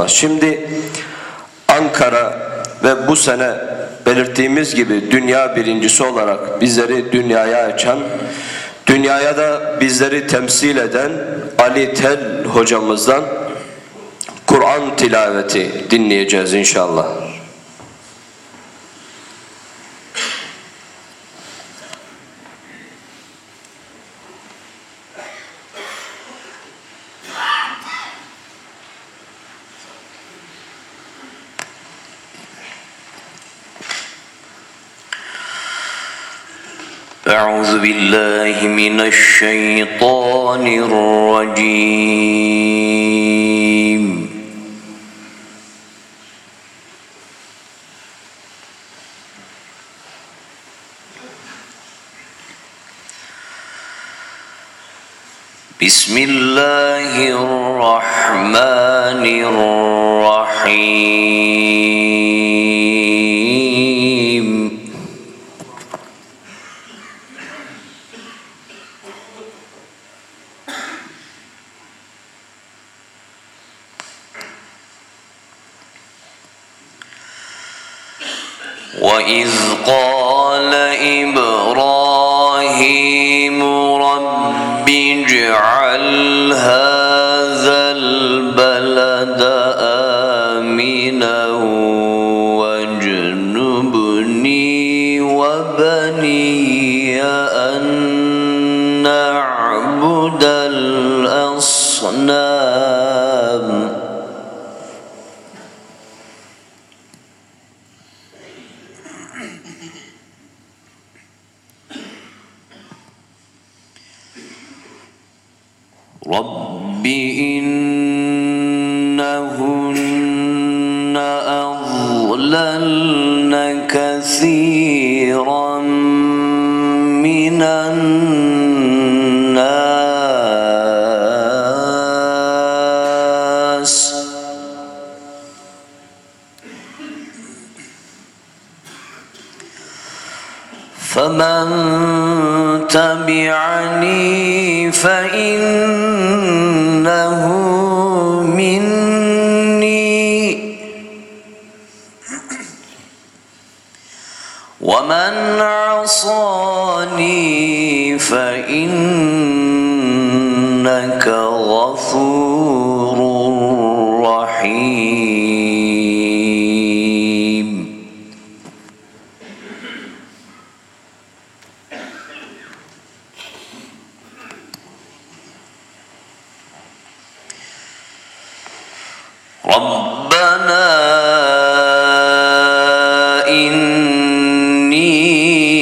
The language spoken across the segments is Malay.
Şimdi Ankara ve bu sene belirttiğimiz gibi dünya birincisi olarak bizleri dünyaya açan, dünyaya da bizleri temsil eden Ali Tel hocamızdan Kur'an tilaveti dinleyeceğiz inşallah. أعوذ بالله من الشيطان الرجيم بسم الله الرحمن الرحيم وَإِذْ قَالَ إِبْرَاهِيمُ رَبِّ اجْعَلْ هَذَا الْبَلَدَ آمِنًا وَاجْنُبْنِي وَبَنِيَّ أَن نَّعْبُدَ الْأَصْنَامَ رب إنهن أضللن كثيرا من الناس فمن تبعني فإنه مني ومن عصاني فإنك غفور رحيم ربنا إني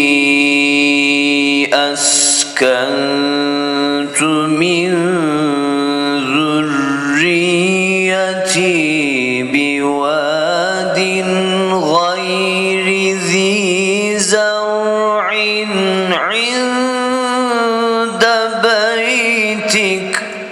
أسكنت من ذريتي بواد غير ذي زرع عند بيتك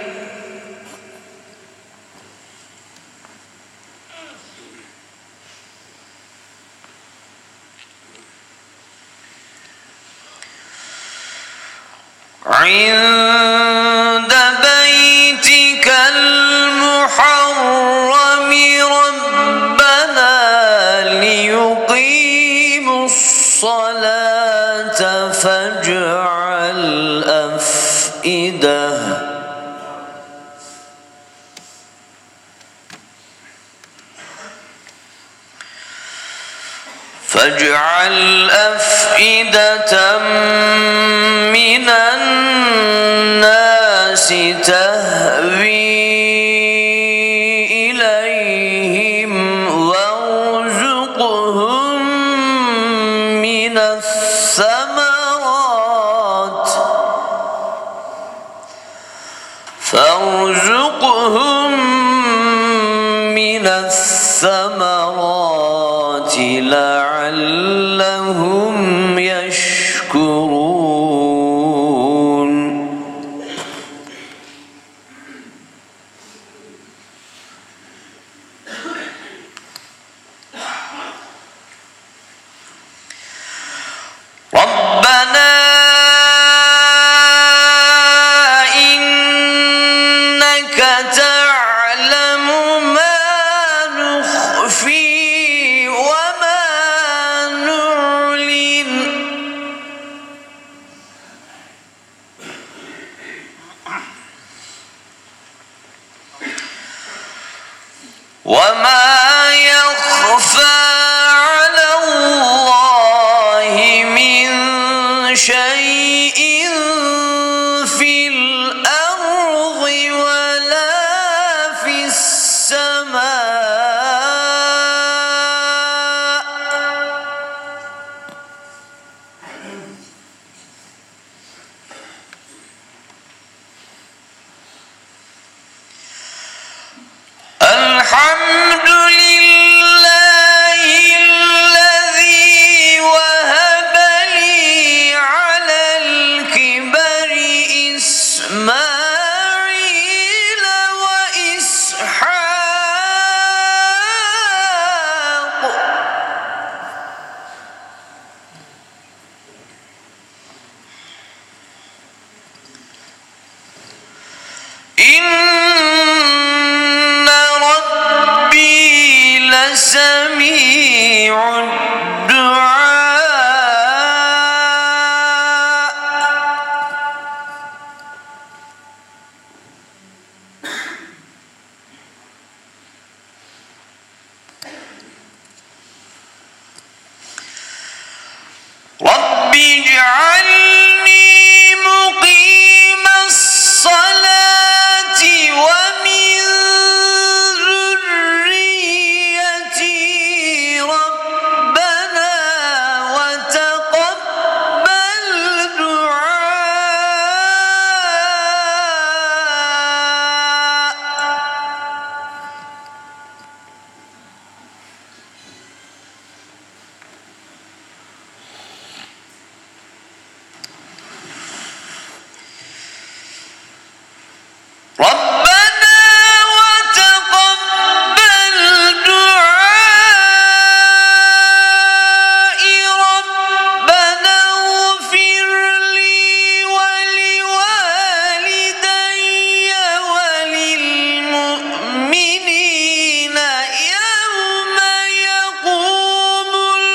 المحرم ربنا ليقيموا الصلاة فاجعل أفئدة من الناس تهوي إليهم وارزقهم من الثمرات لعلهم يشكرون ربنا إنك تعلم ما وما يخفى على الله من شيء في الأرض ولا في السماء الحمد لله الذي وهب لي على الكبر إسماعيل وإسحاق إن ربي لسميع الدعاء رب اجعلني مقيم الصلاة ومن ذريتي ربنا وتقبل دعاء ربنا وتقبل دعائي ربنا اغفر لي ولوالدي وللمؤمنين يوم يقوم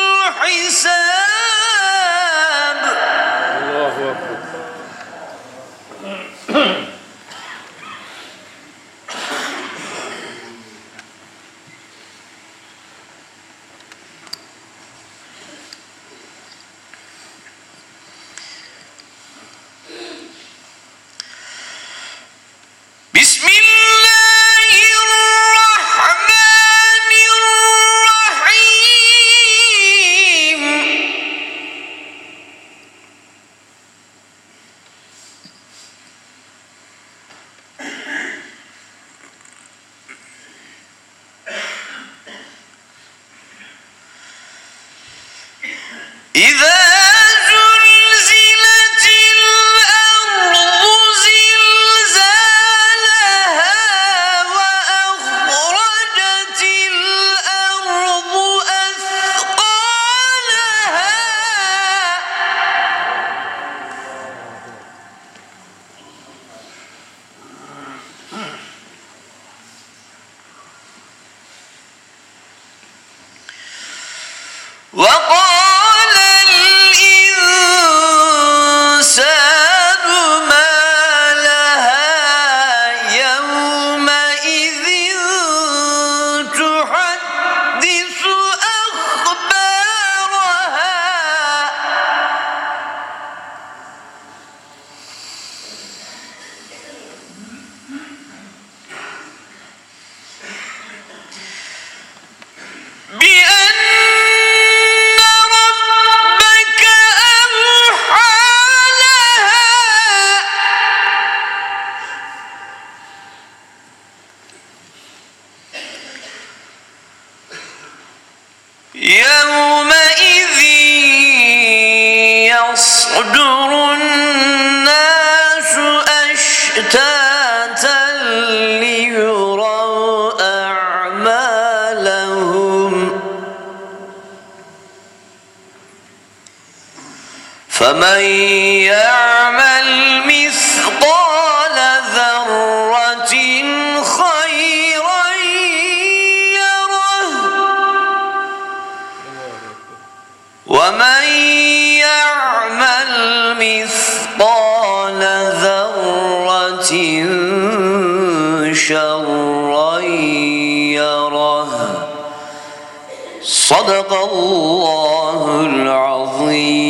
الحساب. الله أكبر. بسم الله الرحمن الرحيم إذا زلزلت الأرض زلزالها وأخرجت الأرض أثقالها وقال الإنسان ما لها يومئذ تحدث أخبارها بأن ربك أوحى لها يومئذ يصدر الناس أشتاتا ليروا أعمالهم فمن يعمل مثقال ذرة خيرا يره ومن يعمل مثقال ذرة شرا يره صدق الله العظيم.